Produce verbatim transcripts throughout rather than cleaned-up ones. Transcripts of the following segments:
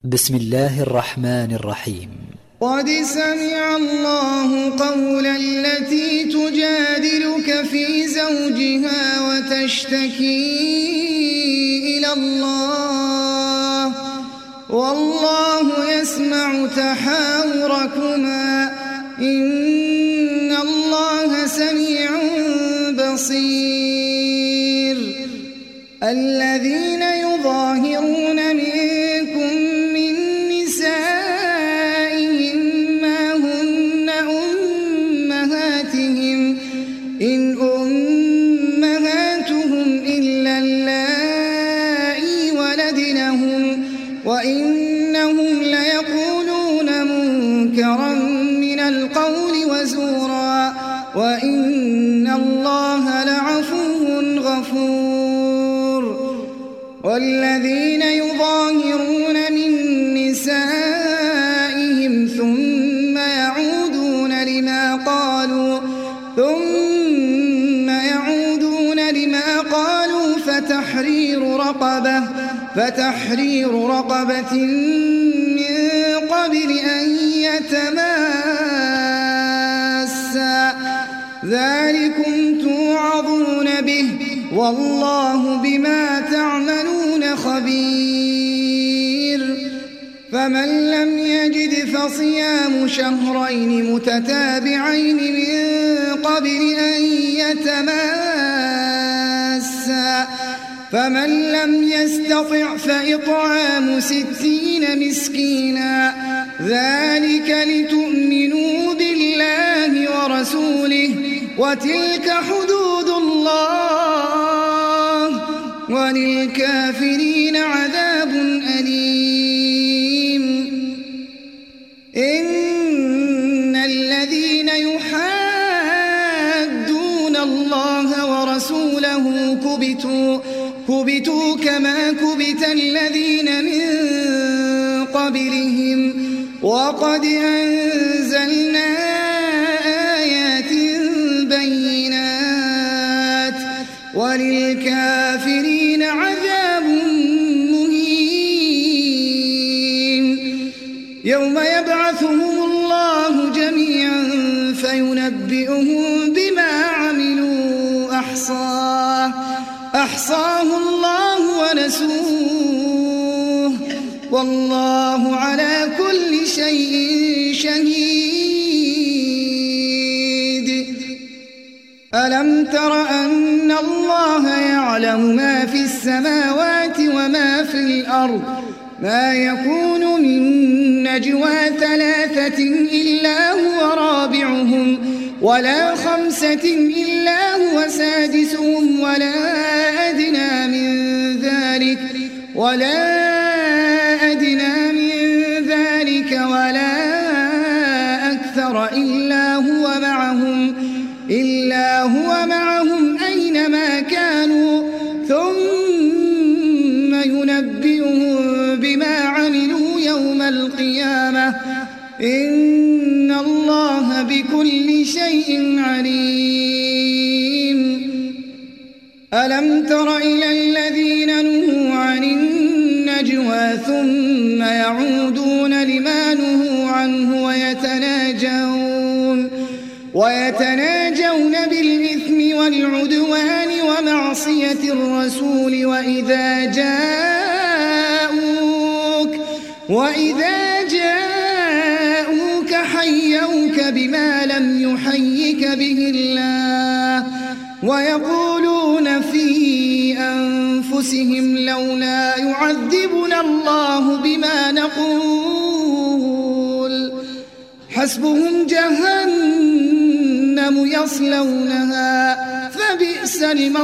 بسم الله الرحمن الرحيم. قد سمع الله قول التي تجادلك في زوجها وتشتكي إلى الله والله يسمع تحاوركما إن الله سميع بصير. الذين يظاهرون منكم من نسائهم ما هن أمهاتهم إن أمهاتهم إلا اللائي ولدنهم وإنهم ليقولون منكرا من القول وزورا وإن الله لعفو غفور. والذين يظاهرون من نسائهم ثم يعودون لما قالوا ثم يعودون لما قالوا فتحرير رقبة فتحرير رقبة من قبل أن يتماسا ذلكم توعظون به والله بما تعملون خبير. فمن لم يجد فصيام شهرين متتابعين من قبل أن يتماسا فمن لم يستطع فإطعام ستين مسكينا ذلك لتؤمنوا بالله ورسوله وتلك حدود الله وللكافرين عذاب أليم. إن الذين يحادون الله ورسوله كبتوا كبتوا كما كبت الذين من قبلهم وقد أنزلنا آيات بينات وللكافرين عذاب مهين. يوم يبعثهم الله جميعا فينبئهم بما عملوا أحصاه أحصاه الله ونسوه والله على كل شيء شهيد. ألم تر أن الله يعلم ما في السماوات وما في الأرض ما يكون من نجوى ثلاثة إلا هو رابعهم ولا خمسة إلا هو سادسهم ولا أدنى من ذلك ولا أدنى من ذلك ولا أكثر إلا هو معهم إلا هو معهم أينما كانوا ثم ينبئهم بما عملوا يوم القيامة إن الله بكل شيء عليم. ألم تر إلى الذين نهوا عن النجوى ثم يعودون لما نهوا عنه ويتناجون ويتناجون بالإثم والعدوان ومعصية الرسول وإذا جاءوك وإذا جاءوك حيوك بما لم يحيك به الله ويقولون في أنفسهم لولا يعذبنا الله بما نقول حسبهم جهنم يصلونها فبئس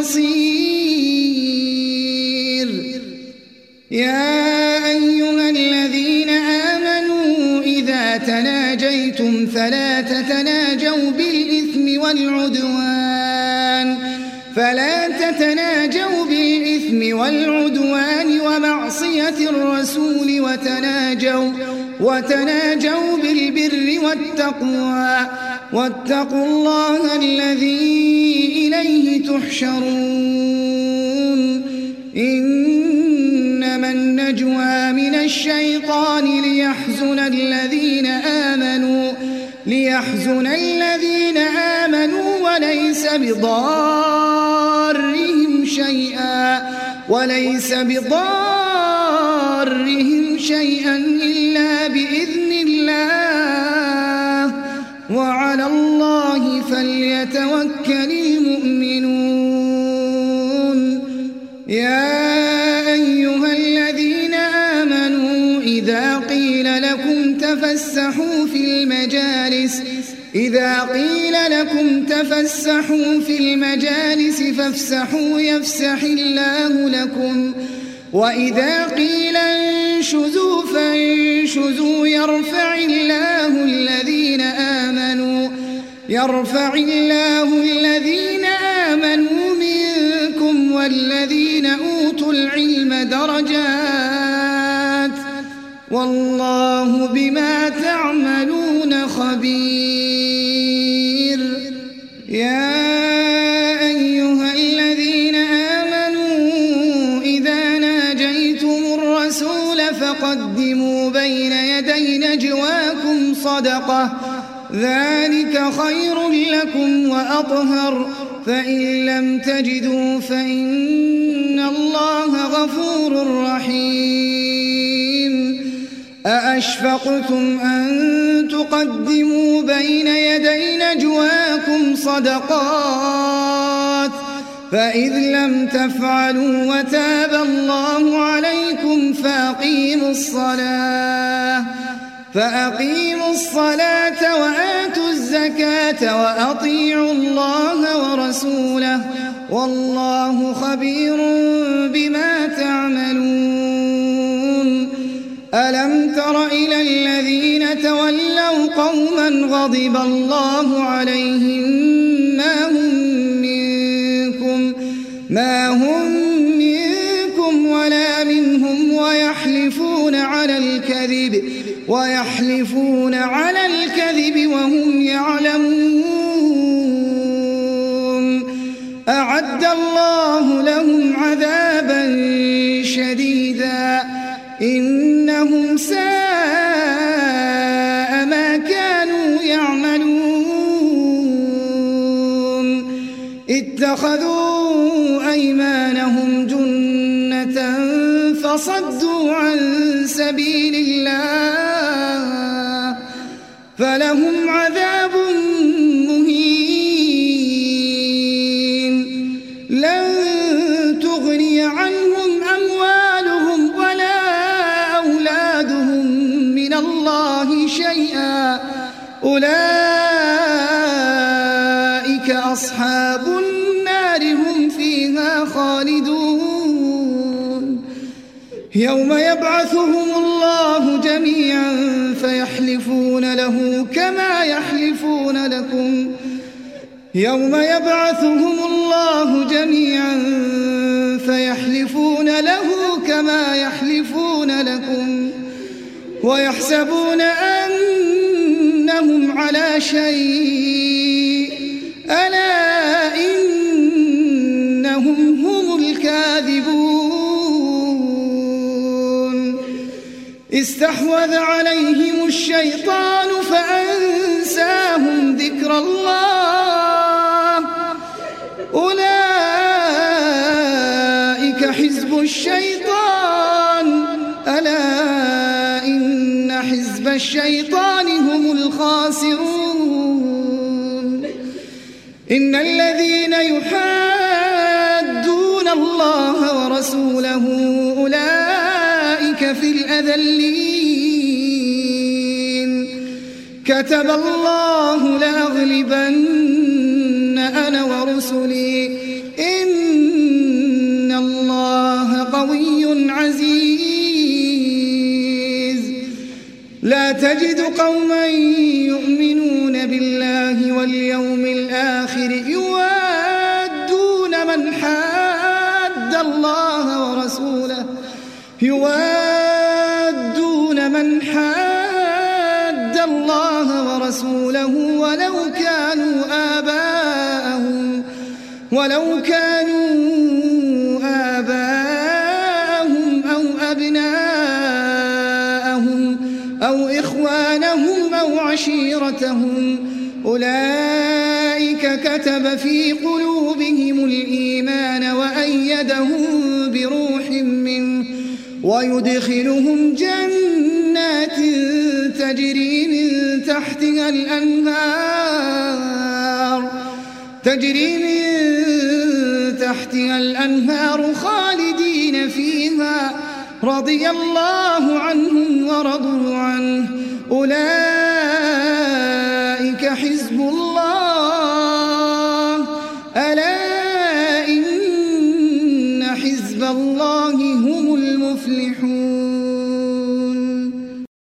المصير. يا أيها الذين آمنوا إذا تناجيتم فلا تتناجوا بالإثم والعدوان فلا تتناجوا بالإثم والعدوان ومعصية الرسول وتناجوا وتناجوا بالبر والتقوى واتقوا الله الذي إليه تحشرون. إنما إنما النجوى من الشيطان ليحزن الذين آمنوا ليحزن الذين آمنوا وليس بضارهم شيئا وليس بضارهم شيئا إلا بإذن الله وعلى الله فليتوكل المؤمنون. يا أيها الذين آمنوا إذا قيل لكم تفسحوا في المجالس إذا قيل لكم تفسحوا في المجالس فافسحوا يفسح الله لكم وإذا قيل انشزوا فانشزوا يرفع الله الذين آمنوا يرفع الله الذين آمنوا منكم والذين أوتوا العلم درجات والله بما تعملون خبير. يا أيها الذين آمنوا إذا ناجيتم الرسول فقدموا بين يدي نجواكم صدقة ذلك خير لكم وأطهر فإن لم تجدوا فإن الله غفور رحيم. أأشفقتم أن تقدموا بين يدي نجواكم صدقات فإذ لم تفعلوا وتاب الله عليكم فأقيموا الصلاة فأقيموا الصلاة وآتوا الزكاة وأطيعوا الله ورسوله والله خبير بما تعملون. ألم تر إلى الذين تولوا قوما غضب الله عليهم ما هم منكم ما هم منكم ولا منهم ويحلفون على الكذب ويحلفون على الكذب وهم يعلمون. أعد الله لهم عذابا شديدا إنهم ساء ما كانوا يعملون. اتخذوا أيمانهم جنة فصدوا عن سبيل الله فلهم عذاب مهين. لن تغني عنهم أموالهم ولا أولادهم من الله شيئا أولئك أصحاب النار هم فيها خالدون. يوم يبعثهم الله جميعا فيحلفون له كما يحلفون لكم يوم يبعثهم الله جميعا فيحلفون له كما يحلفون لكم ويحسبون أنهم على شيء ألا إنهم هم الكاذبون. استحوذ عليهم الشيطان فأنساهم ذكر الله أولئك حزب الشيطان ألا إن حزب الشيطان هم الخاسرون. إن الذين يحادون الله ورسوله أولئك في الأذلين. كتب الله لأغلبن أنا ورسلي إن الله قوي عزيز. لا تجد قوما يؤمنون بالله واليوم الآخر يوادون من حاد الله ورسوله يوادون من حاد الله ورسوله ولو كانوا آباءهم ولو كانوا آباءهم أو أو إخوانهم أو عشيرتهم أولئك كتب في قلوبهم الإيمان وأيدهم بروح منه ويدخلهم جنات تجري من تحتها الأنهار تجري من تحتها الأنهار خالدين فيها رضي الله عنهم ورضوا عنه أولئك حزب الله